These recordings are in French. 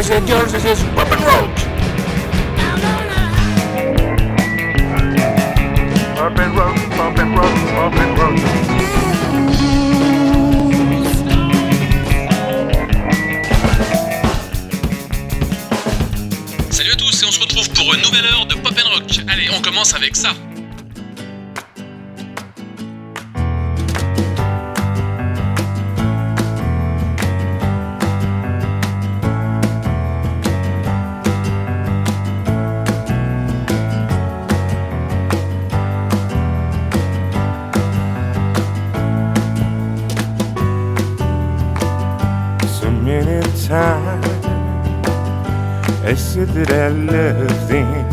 boys and girls, this is Pop and Rock. Pop and Rock, Pop and Rock, Pop and Rock. Salut à tous et on se retrouve pour une nouvelle heure de Pop and Rock. Allez, on commence avec ça. I said that I loved them,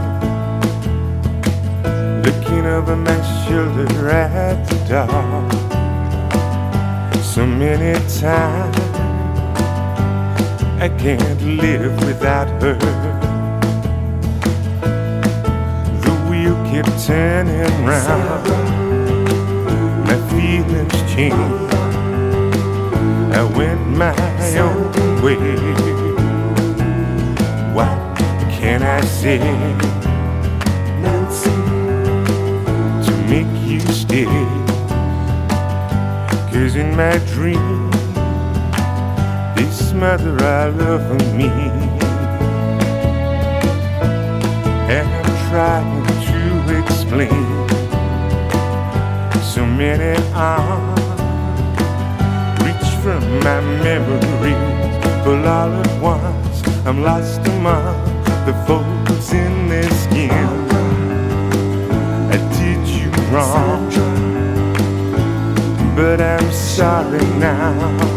looking over my shoulder at the dark. So many times I can't live without her. The wheel kept turning round, my feelings changed. I went my own way. What can I say, Nancy, to make you stay? 'Cause in my dream, this mother I love of me, and I'm trying to explain. So many arms reach from my memories, but all at once I'm lost among the folds in their skin. I did you wrong, but I'm sorry now,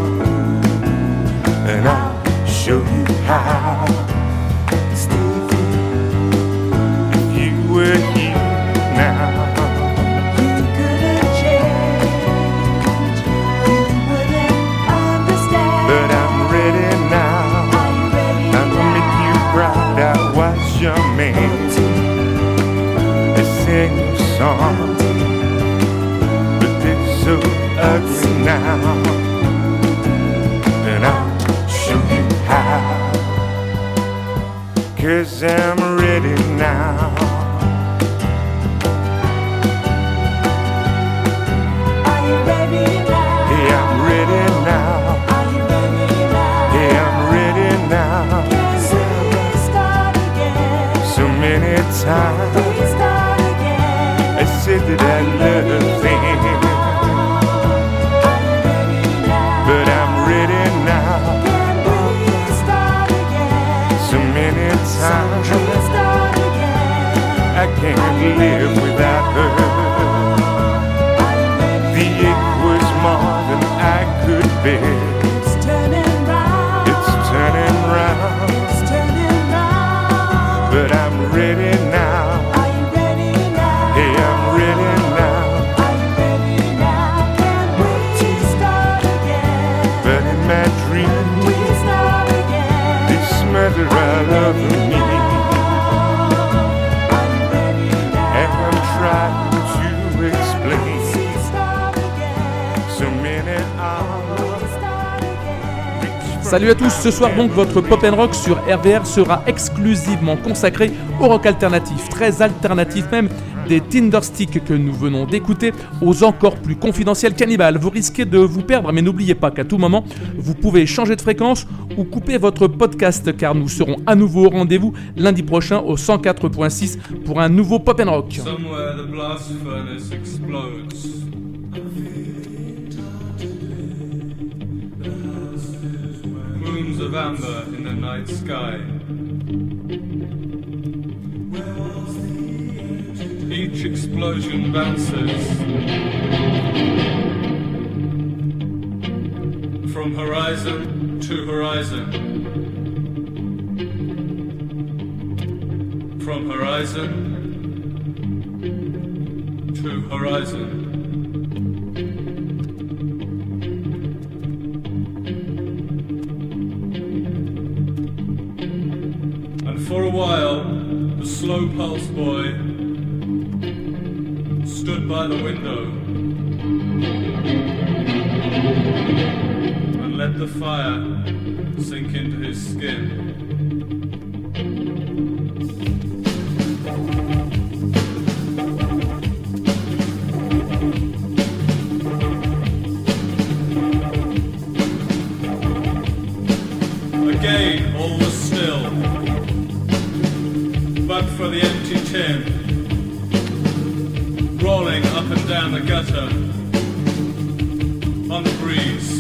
and I'll show you how. Stevie, if you were here now, you couldn't change, you wouldn't understand. But I'm ready now. I was your man. I sing a song, but they're so ugly now, and I'll show you how. 'Cause I'm ready now. Are you ready now? Hey, I'm ready now. Are you ready now? Hey, I'm ready now. Many times I said that I love them, but I'm ready now. So many times I can't live without her. The ache was more than I could bear. It's turning round, but I'm ready now. Are you ready now? Hey, I'm ready now. Are you ready now? Can we start again? But in my dream, We start again. this mother I love me, Are you ready now? and I'm trying to explain. We start again. So many arms. Salut à tous, ce soir donc votre Pop and Rock sur RVR sera exclusivement consacré au rock alternatif, très alternatif même, des Tindersticks que nous venons d'écouter aux encore plus confidentiels Cannibal. Vous risquez de vous perdre, mais n'oubliez pas qu'à tout moment, vous pouvez changer de fréquence ou couper votre podcast car nous serons à nouveau au rendez-vous lundi prochain au 104.6 pour un nouveau Pop and Rock. Somewhere the blast furnace explodes. Moons of amber in the night sky. Each explosion bounces from horizon to horizon. From horizon to horizon. For a while, the slow pulse boy stood by the window and let the fire sink into his skin. Again, all was still, but for the empty tin, rolling up and down the gutter on the breeze.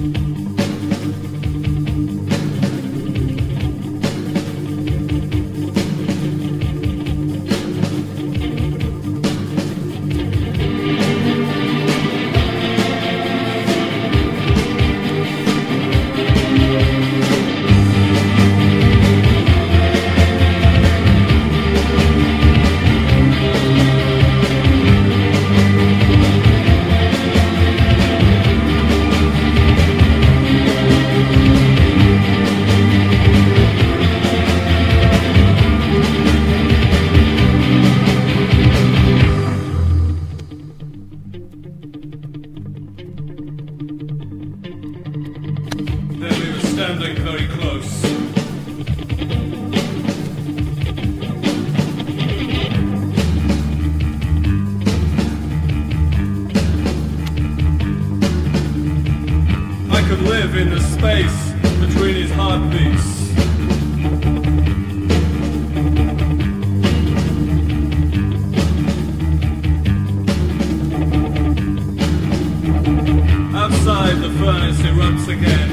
Standing very close. I could live in the space between his heartbeats. Outside, the furnace erupts again.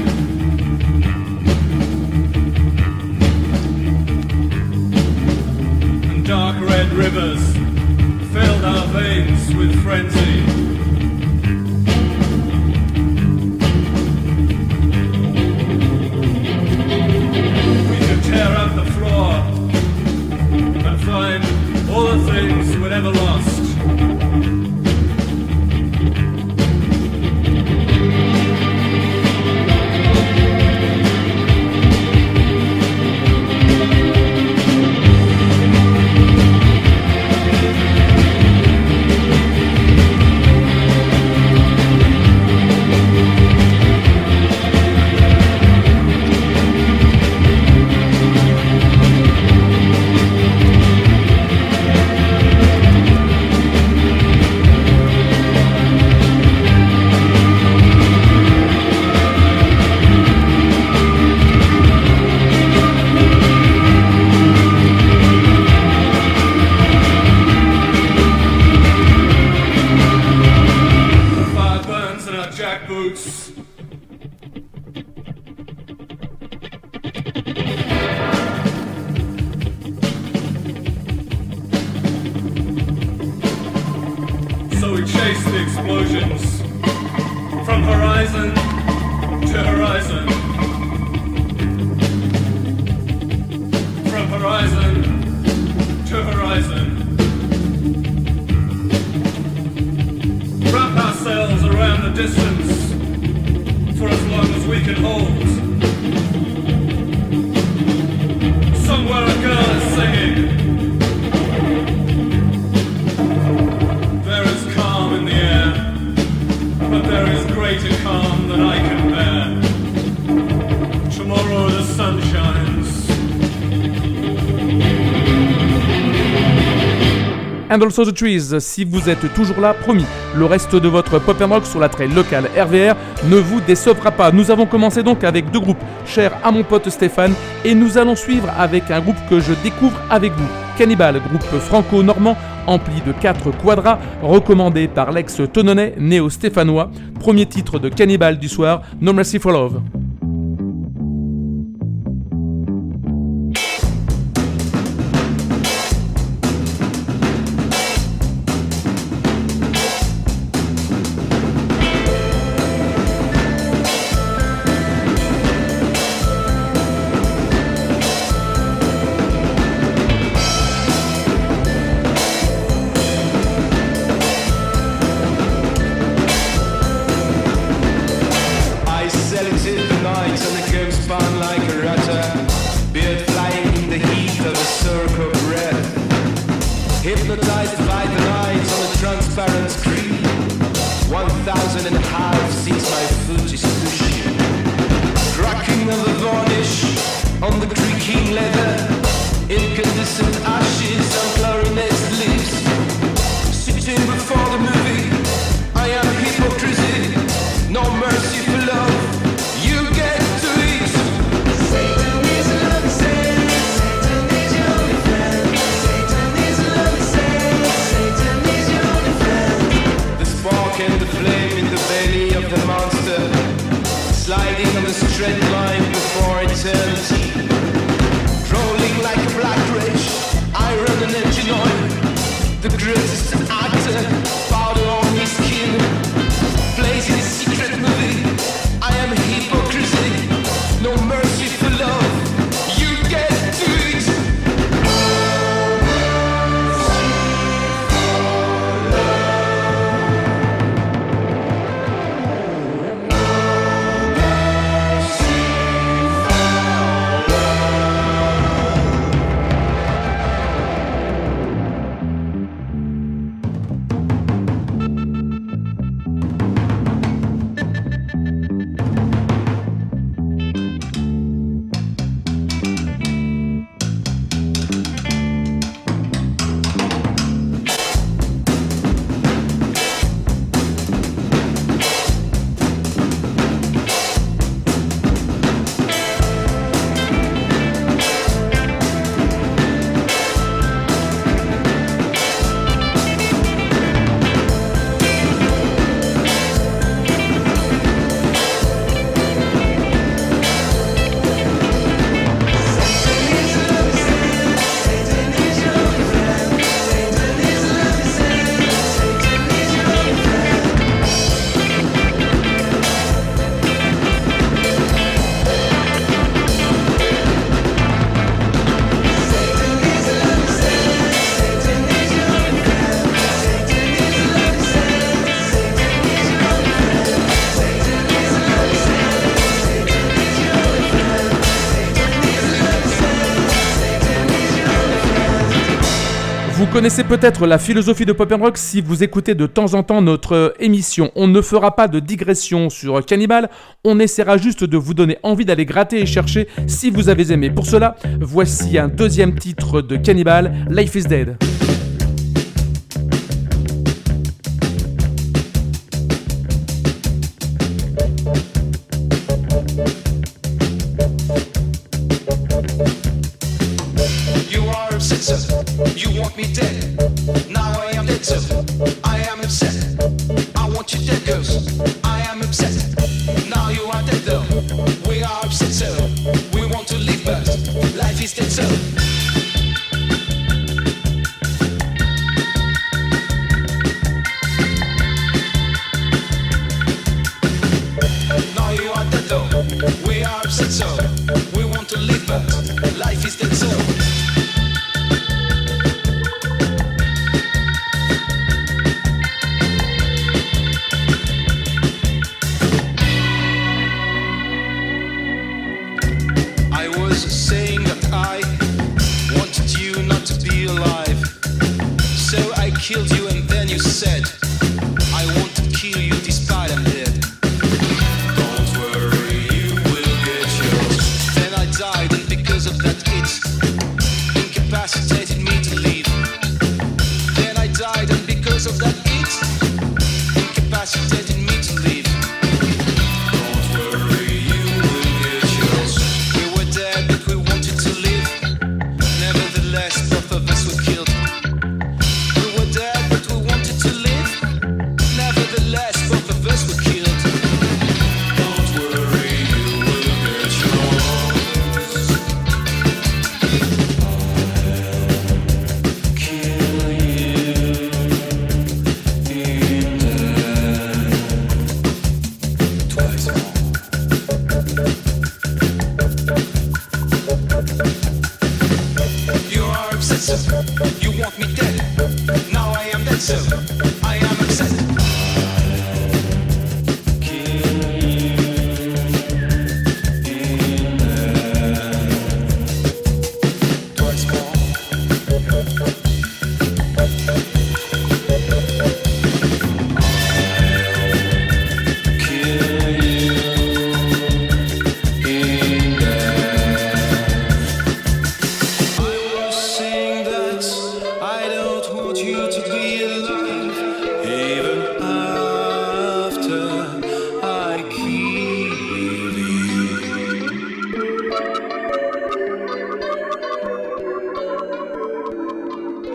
Dark red rivers filled our veins with frenzy. We could tear up the floor and find all the things we'd ever lost. Boots. So we chase the explosions from horizon to horizon, from horizon to horizon. Wrap ourselves around the distance for as long as we can hold. Somewhere a girl is singing. There is calm in the air, but there is greater calm than I can bear. Tomorrow the sun shines. And Also the Trees, si vous êtes toujours là, promis, le reste de votre pop and rock sur la trail locale RVR ne vous décevra pas. Nous avons commencé donc avec deux groupes chers à mon pote Stéphane et nous allons suivre avec un groupe que je découvre avec vous. Cannibal, groupe franco-normand empli de 4 quadras, recommandé par l'ex-tononnais néo-stéphanois. Premier titre de Cannibal du soir, No Mercy for Love. Selected straight line before eternity. Rolling like a black rage, I run an engine oil. The greatest actor, powder on his skin. Plays in a secret movie, I am a hypocrisy. No mercy for love, you get to it. Vous connaissez peut-être la philosophie de Pop & Rock si vous écoutez de temps en temps notre émission. On ne fera pas de digression sur Cannibal, on essaiera juste de vous donner envie d'aller gratter et chercher si vous avez aimé. Pour cela, voici un deuxième titre de Cannibal, Life is Dead. You want me dead, now I am dead too. I am upset, I want you dead cause I am upset. Now you are dead though, we are upset so we want to live but life is dead so. Now you are dead though, we are upset so we want to live but life is dead so. Saying that I wanted you not to be alive, so I killed you and then you said I want to kill you despite I'm dead. Don't worry, you will get yours. Then I died and because of that it incapacitated me to live. Then I died and because of that it incapacitated me to live. Don't worry, you will get yours. We were dead but we want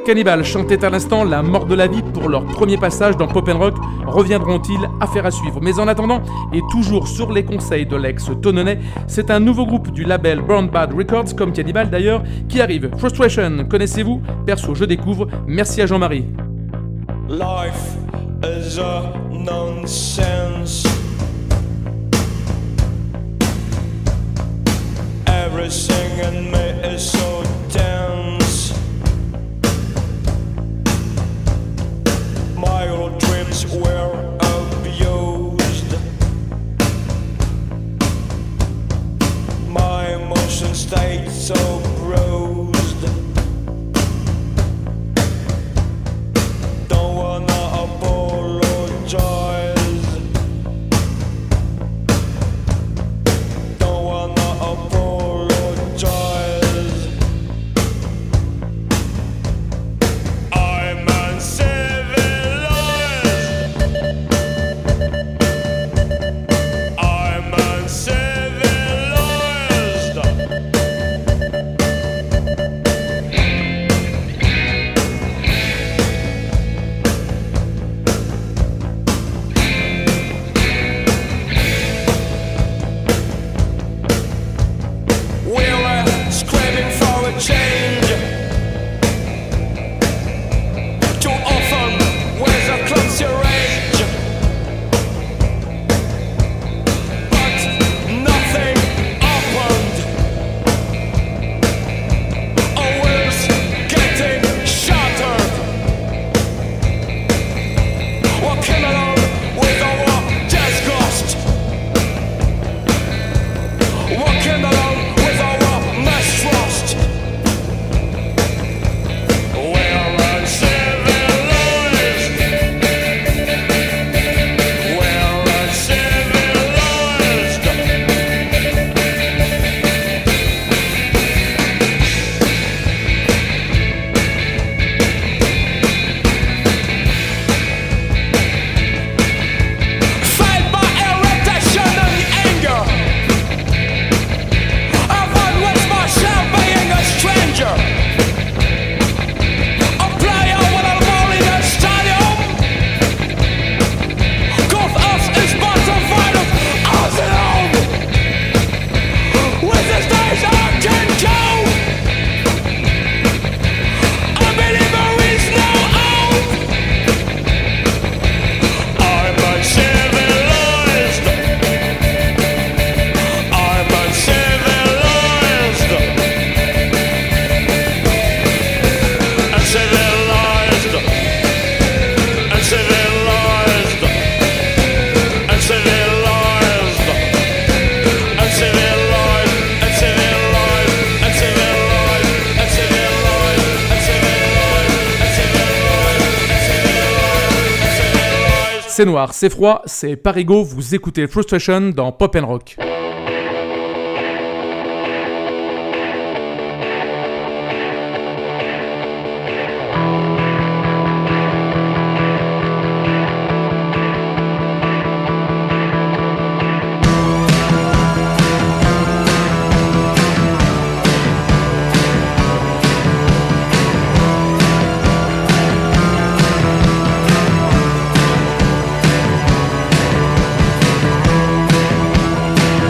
Cannibal chantait à l'instant la mort de la vie pour leur premier passage dans Pop & Rock. Reviendront-ils? Affaire à suivre. Mais en attendant, et toujours sur les conseils de l'ex-Tononais, c'est un nouveau groupe du label Brown Bad Records, comme Cannibal d'ailleurs, qui arrive. Frustration, connaissez-vous? Perso, je découvre. Merci à Jean-Marie. Life is a nonsense. Everything in me is so tense. My old dreams were abused. My emotions stayed so bruised. Don't wanna apologize. Don't wanna apologize. I'm uncivilized. I'm uncivilized. We're screaming for a change. Too often, with a clumsy rage. But nothing happened. Our wheels getting shattered. Walking along with our disgust. Walking along with our mistrust. We're uncivilized. We're uncivilized. Fed by irritation and anger. I've always myself being a stranger. A player when I'm all in a stadium. 'Cause us is but a fight of us alone. With this days I can go. I believe there is no hope. I'm uncivilized. I'm uncivilized. Uncivilized. Uncivilized. Uncivilized. Uncivilized. Uncivilized. Uncivilized. Uncivilized. C'est noir, c'est froid, c'est Parigo, vous écoutez Frustration dans Pop & Rock. I'm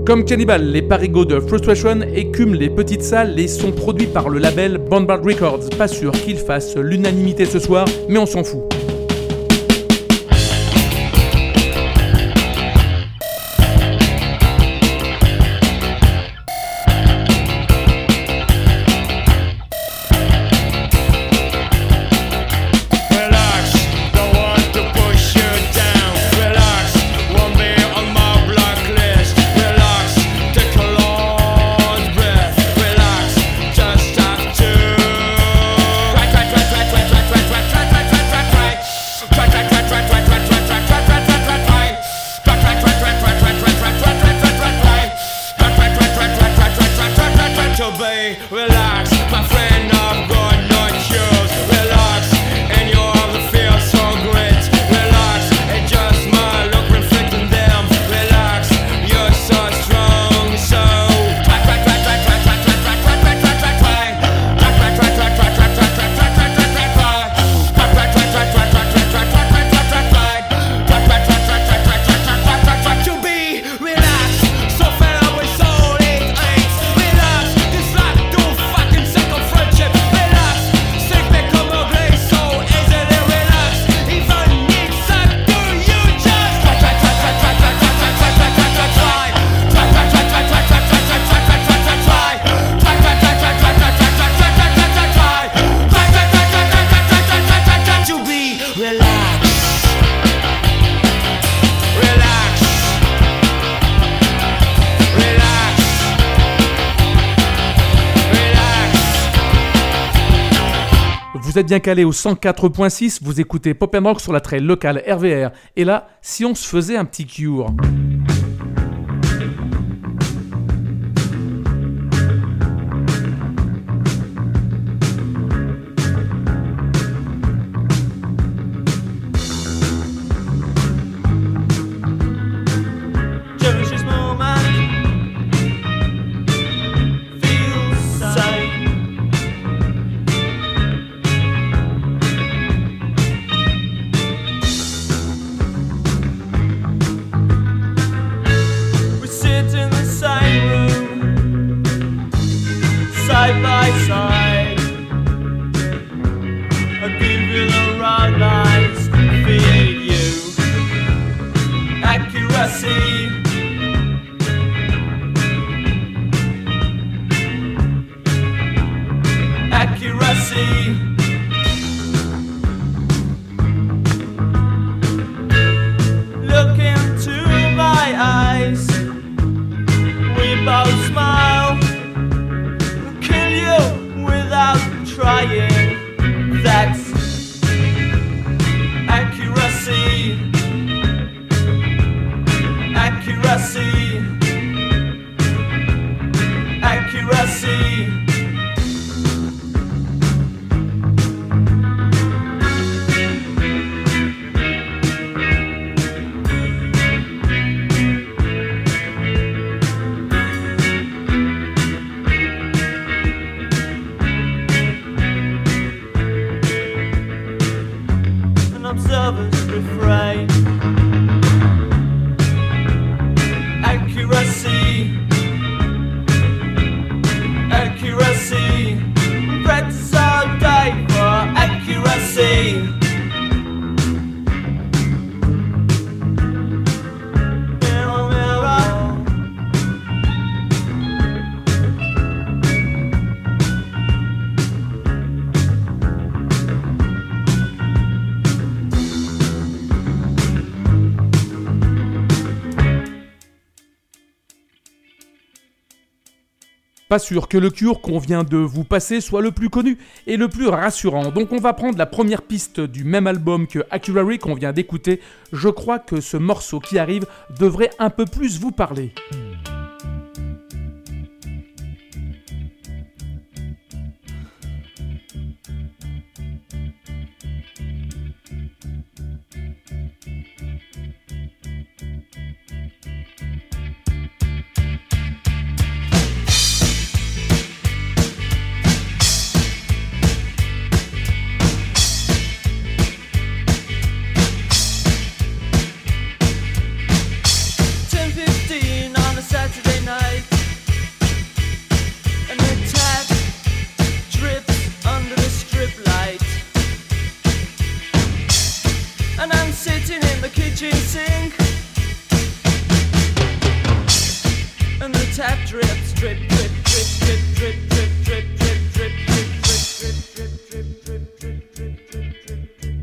Comme Cannibal, les parigots de Frustration écument les petites salles et sont produits par le label Bombard Records. Pas sûr qu'ils fassent l'unanimité ce soir, mais on s'en fout. Vous êtes bien calé au 104.6, vous écoutez Pop & Rock sur la trail locale RVR. Et là, si on se faisait un petit Cure. Pas sûr que le Cure qu'on vient de vous passer soit le plus connu et le plus rassurant, donc on va prendre la première piste du même album que Accurary qu'on vient d'écouter. Je crois que ce morceau qui arrive devrait un peu plus vous parler. sitting in the kitchen sink, and the tap drips, drip, drip, drip, drip, drip, drip, drip, drip, drip, drip, drip, drip, drip, drip, drip, drip, drip, drip.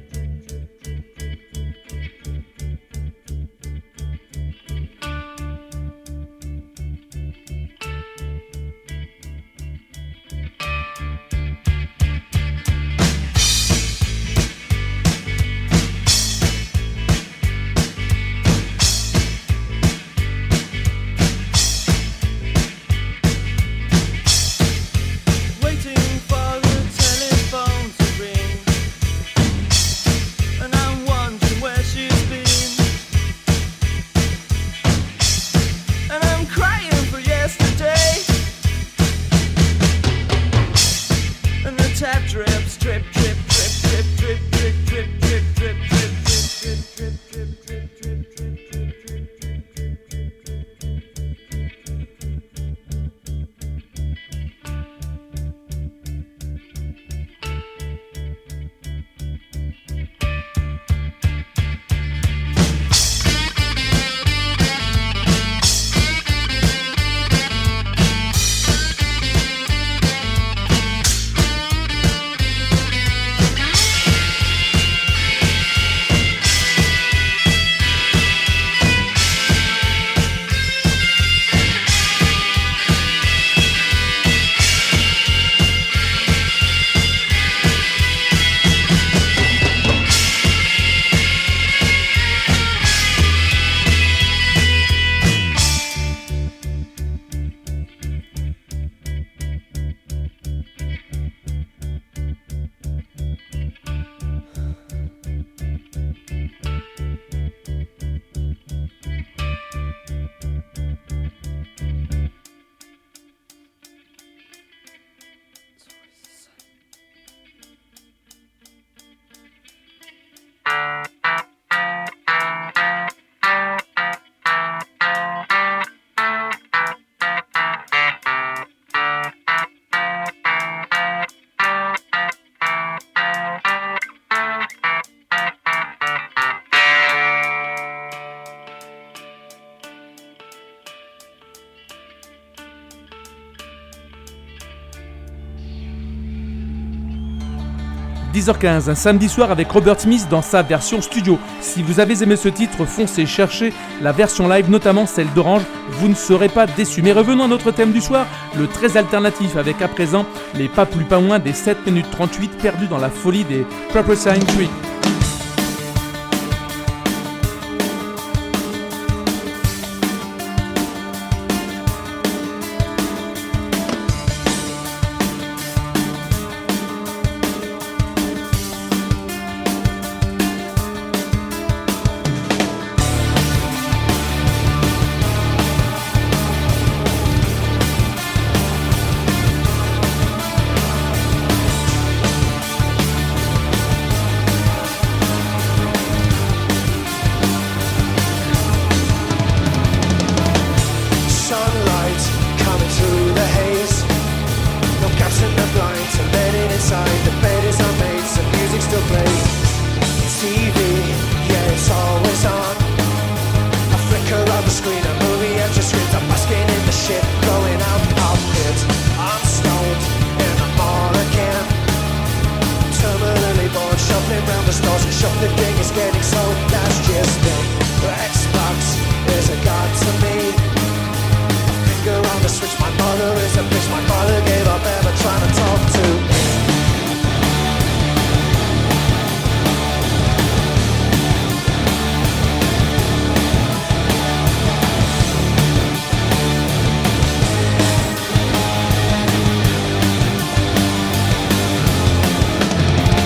« 10h15, un samedi soir avec Robert Smith dans sa version studio. Si vous avez aimé ce titre, foncez chercher la version live, notamment celle d'Orange, vous ne serez pas déçus. Mais revenons à notre thème du soir, le très alternatif, avec à présent les pas plus pas moins des 7 minutes 38 perdus dans la folie des Proper Sign Tree.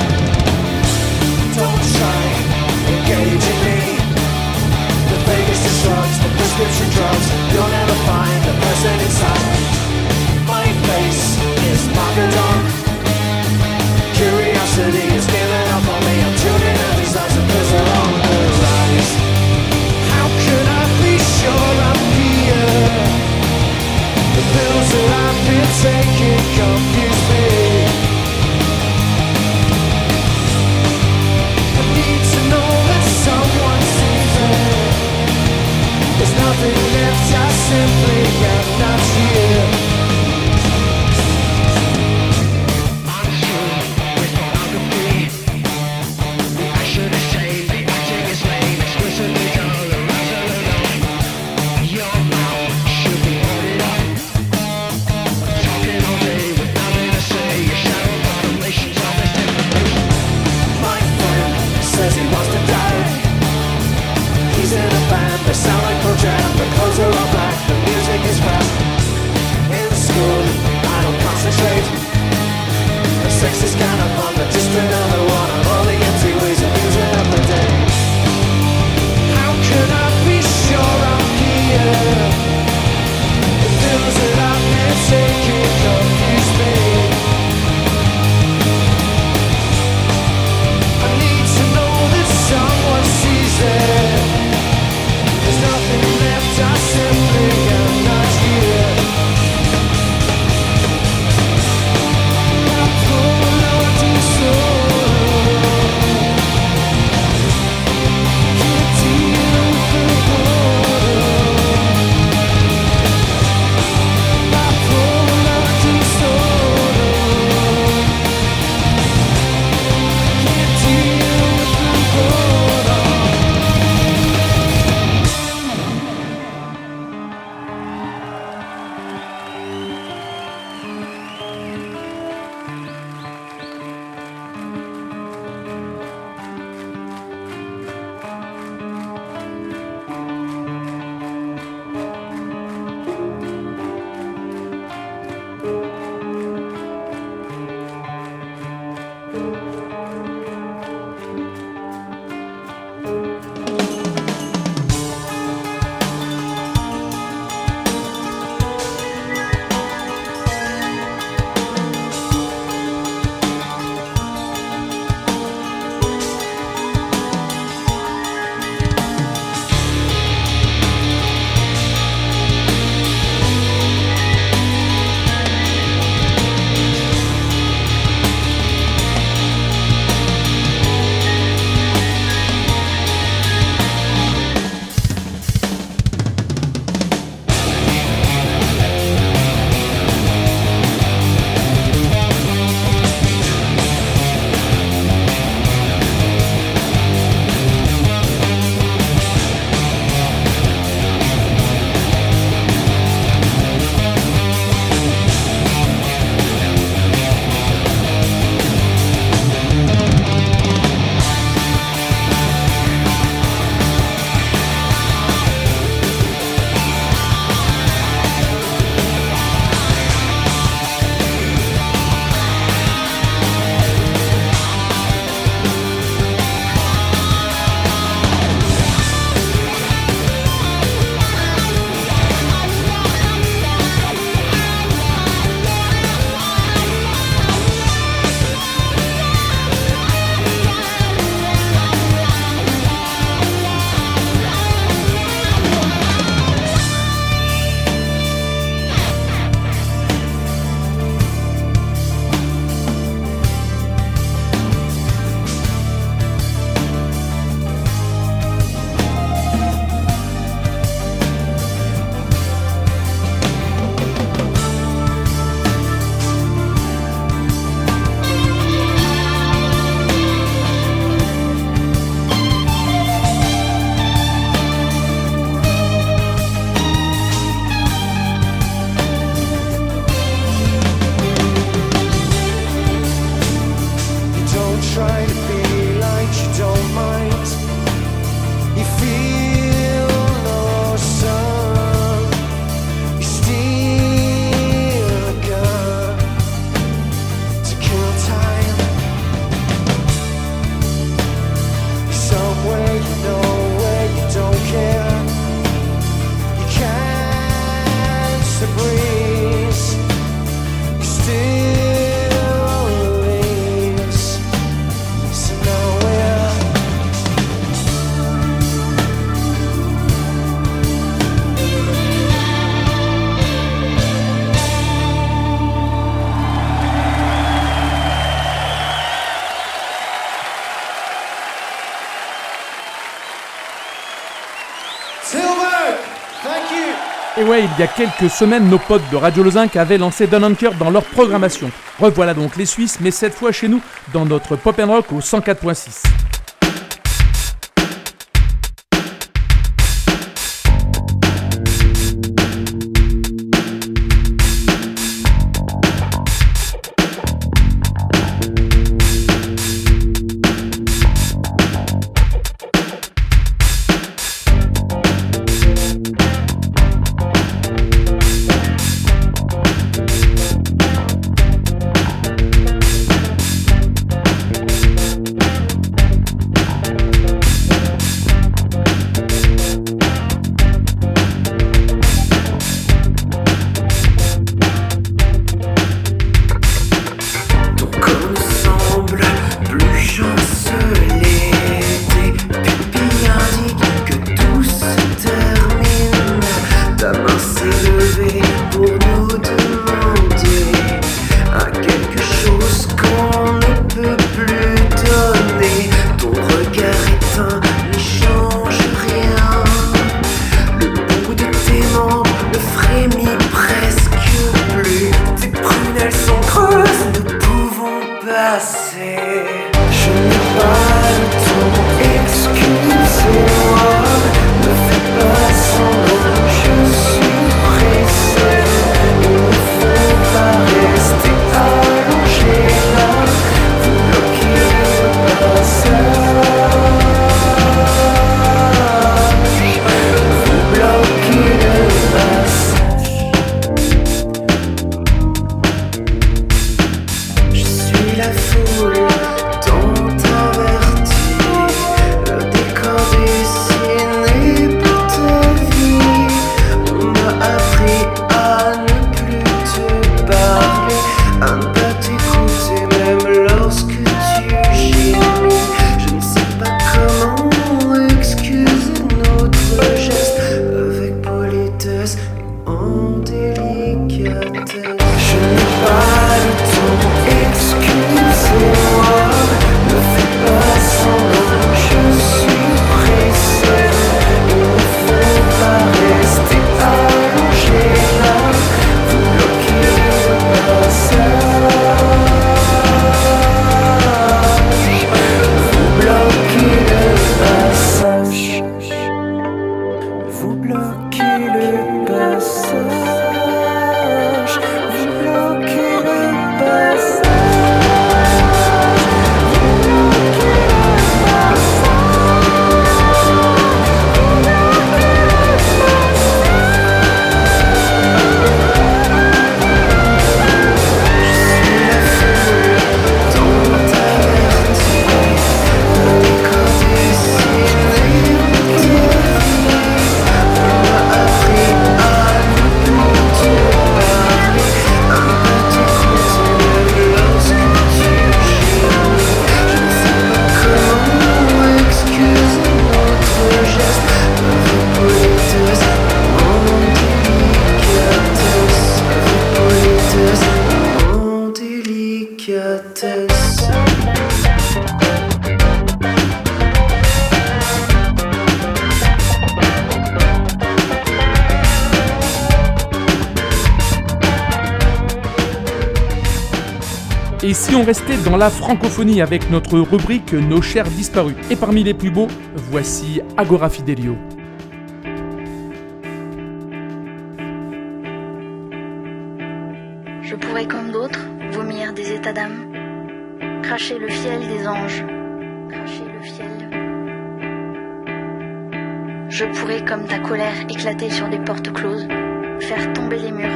Engaging me, the Vegas Et ouais, il y a quelques semaines, nos potes de Radio Lausanne avaient lancé Dununker dans leur programmation. Revoilà donc les Suisses, mais cette fois chez nous, dans notre Pop & Rock au 104.6. Et si on restait dans la francophonie avec notre rubrique Nos chers disparus. Et parmi les plus beaux, voici Agora Fidelio. Je pourrais comme d'autres vomir des états d'âme, cracher le fiel des anges, cracher le fiel. Je pourrais comme ta colère éclater sur des portes closes, faire tomber les murs.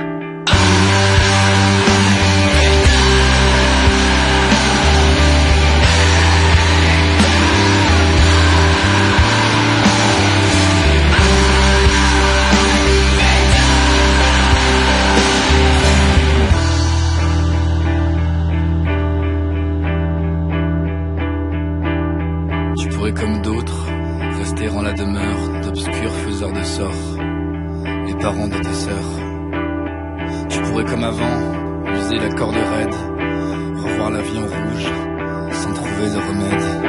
Comme d'autres, rester en la demeure d'obscurs faiseurs de sorts, les parents de tes sœurs. Tu pourrais comme avant, user la corde raide, revoir la vie en rouge, sans trouver de remède.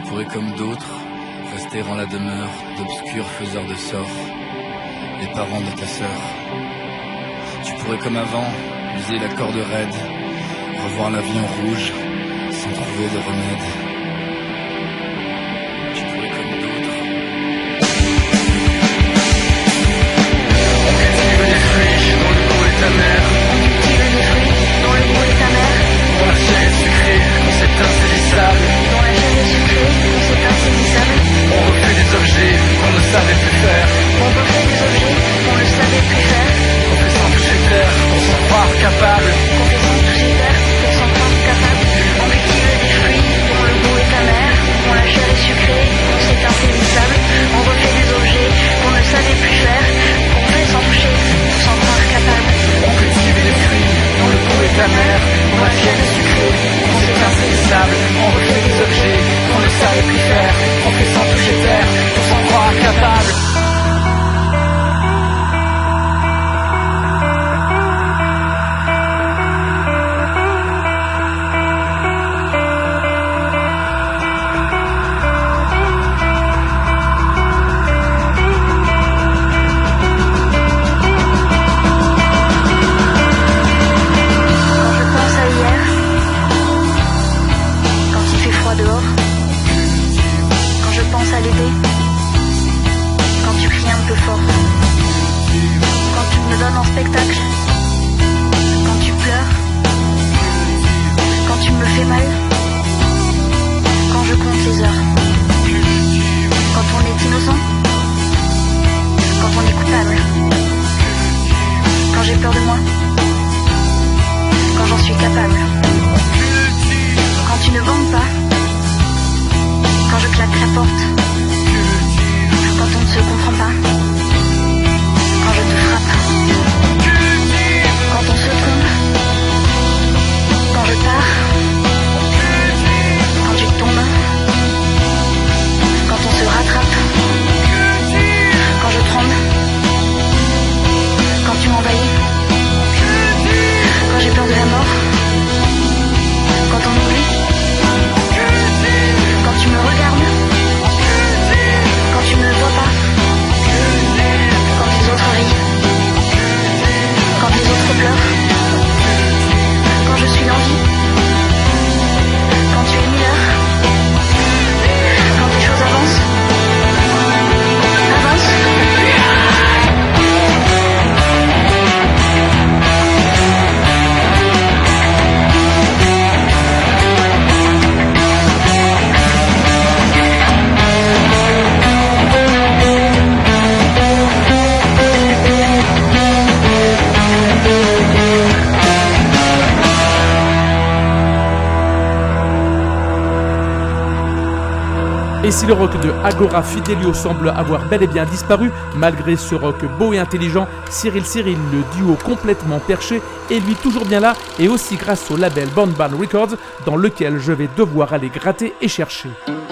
pourrais comme d'autres rester en la demeure d'obscurs faiseurs de sorts, les parents de ta sœur. Tu pourrais comme avant user la corde raide, revoir la vie en rouge sans trouver de remède. Tu pourrais comme d'autres. On cultive des fruits dont le goût est amer. Dont le goût est amer, Dont la chair est sucrée, quand c'est insaisissable. dont la chair est sucrée, dont c'est insaisissable. On refait des objets qu'on ne savait plus faire. On refait des objets qu'on ne savait plus faire. On fait sans toucher terre, pour s'en croire capable. Qu'on fait sans toucher terre, pour s'en croire capable. On cultive des fruits dont le goût est amer, dont la chair est sucrée, dont c'est insaisissable. On refait des objets qu'on ne savait plus faire. Qu'on fait sans toucher, pour s'en croire capable. On cultive des fruits dont le goût est amer, dont la chair est sucrée, dont c'est insaisissable. On refait des objets qu'on ne savait plus faire. On fait sans toucher terre, pour s'en croire capable. Quand je pense à hier, quand il fait froid dehors, quand je pense à l'été, quand tu cries un peu fort, quand tu me donnes en spectacle, quand tu pleures, quand tu me fais mal, quand je compte les heures, quand on est innocent, quand on est coupable, quand j'ai peur de moi, quand j'en suis capable, quand tu ne bandes pas, quand je claque la porte, quand on ne se comprend pas, quand je te frappe, quand on se trompe, quand je pars, quand tu tombes, quand on se rattrape, quand je tremble, quand tu m'envahis, quand j'ai peur de la mort, quand on oublie, quand tu me regardes, quand tu ne me vois pas, quand les autres rient, quand les autres pleurent, quand je suis en vie, quand tu es mineur, quand les choses avancent. Et si le rock de Agora Fidelio semble avoir bel et bien disparu, malgré ce rock beau et intelligent, Cyril, le duo complètement perché, est lui toujours bien là, et aussi grâce au label Born Band Records, dans lequel je vais devoir aller gratter et chercher.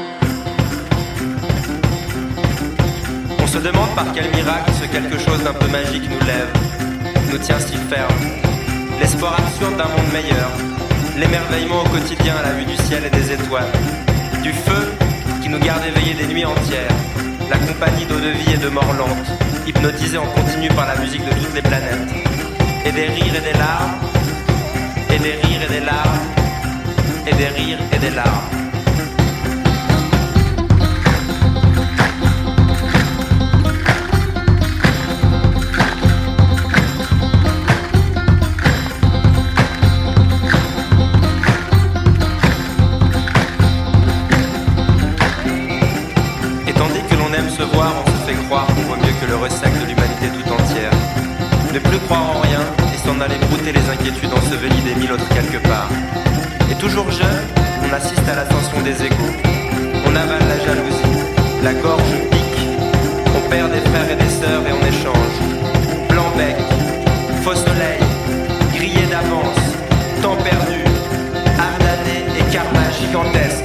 On se demande par quel miracle ce quelque chose d'un peu magique nous lève, nous tient si ferme. L'espoir absurde d'un monde meilleur, l'émerveillement au quotidien à la vue du ciel et des étoiles, du feu qui nous garde éveillés des nuits entières, la compagnie d'eau de vie et de mort lente, hypnotisés en continu par la musique de toutes les planètes, et des rires et des larmes, et des rires et des larmes, et des rires et des larmes. Aller brouter les inquiétudes ensevelies des mille autres quelque part. Et toujours jeune, on assiste à l'ascension des égaux. On avale la jalousie, la gorge pique. On perd des frères et des sœurs et on échange. Blanc bec, faux soleil, grillé d'avance, temps perdu, âme damnée et karma gigantesque.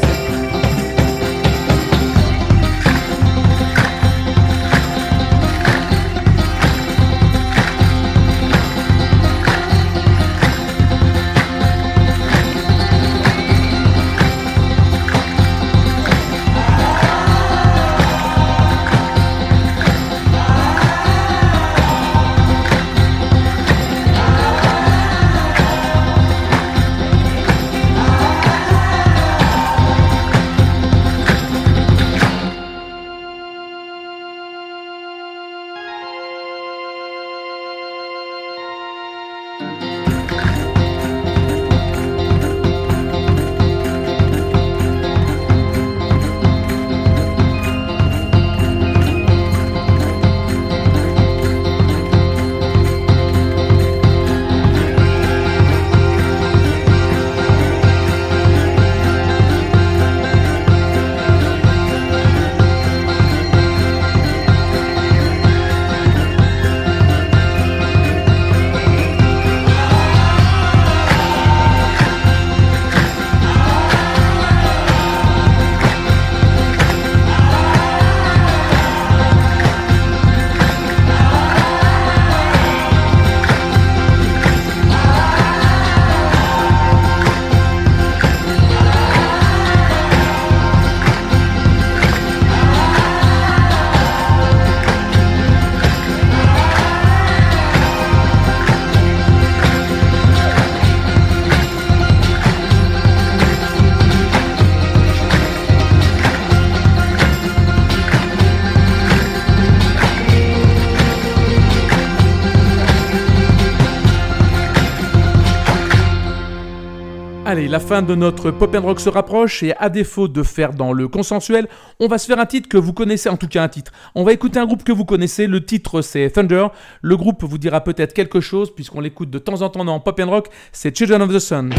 Allez, la fin de notre Pop & Rock se rapproche et à défaut de faire dans le consensuel, on va se faire un titre que vous connaissez, en tout cas un titre. On va écouter un groupe que vous connaissez, le titre c'est Thunder. Le groupe vous dira peut-être quelque chose puisqu'on l'écoute de temps en temps dans Pop & Rock, c'est Children of the Sun.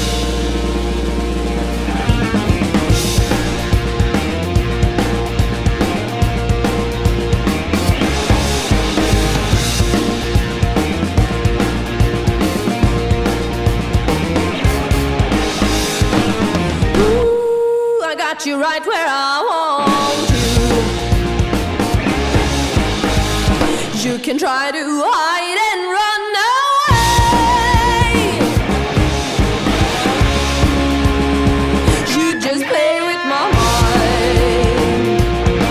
You right where I want you. You can try to hide and run away. You just play with my mind.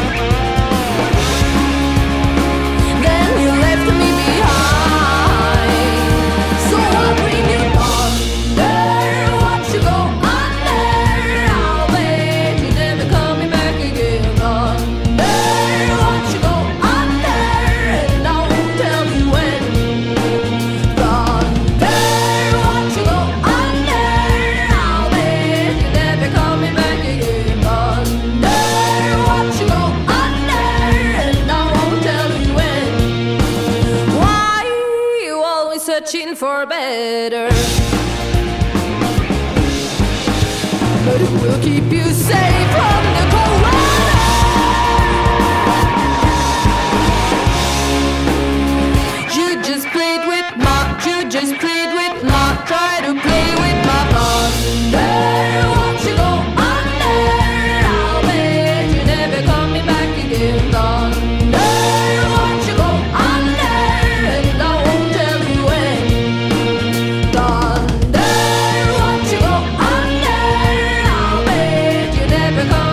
Then you left me behind. So I'll bring you thunder. Watch you go under. I'll bet you never coming back again. Thunder, watch you go under, and I won't tell you when. Thunder, watch you go under. I'll bet you never coming back again. Thunder, watch you go under, and I won't tell you when. Why you always searching for better? But it will keep you safe from the cold weather. You just played with my, try to play with my thunder. Won't you go under? I'll bet you're never coming back again. Thunder, won't you go under? And I won't tell you when. Thunder, won't you go under? I'll bet you never come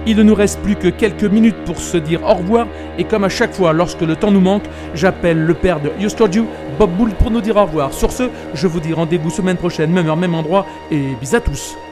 Il ne nous reste plus que quelques minutes pour se dire au revoir, et comme à chaque fois lorsque le temps nous manque, j'appelle le père de You Told You, Bob Bull, pour nous dire au revoir. Sur ce, je vous dis rendez-vous semaine prochaine, même heure, même endroit, et bis à tous.